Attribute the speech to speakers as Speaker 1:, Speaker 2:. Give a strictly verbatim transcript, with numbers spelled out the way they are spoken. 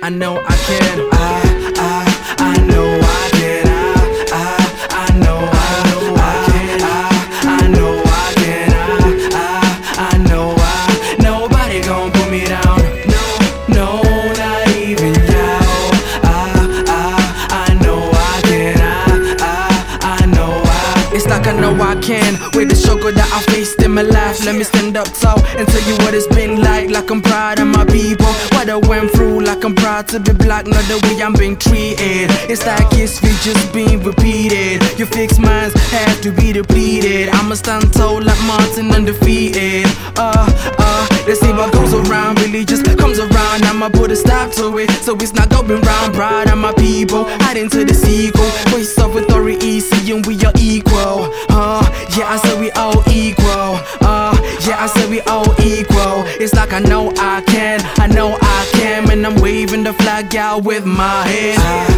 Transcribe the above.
Speaker 1: I know I can. I, I, I know I can. I, I, I know I, I can. I, I know I can. I, I, I know I. Nobody gon' put me down. No, no, not even y'all. I, I, I know I can. I, I, I know I. It's like I know I can. With the struggle that I faced in my life, let me stand up tall and tell you what it's been like. Like I'm proud of my people, what I went through. Like I'm proud to be black, not the way I'm being treated. It's like history just being repeated. Your fixed minds have to be depleted. I'ma stand tall like Martin, undefeated. Uh, uh, they say what goes around really just comes around. I'ma put a stop to it, so it's not going round. Proud of my people, hiding to the sequel. Voice of authority, seeing we are equal. Uh, yeah, I said we all equal. Uh, yeah, I said we all equal. It's like I know I can, I know I can, and I'm waving the flag out with my hand.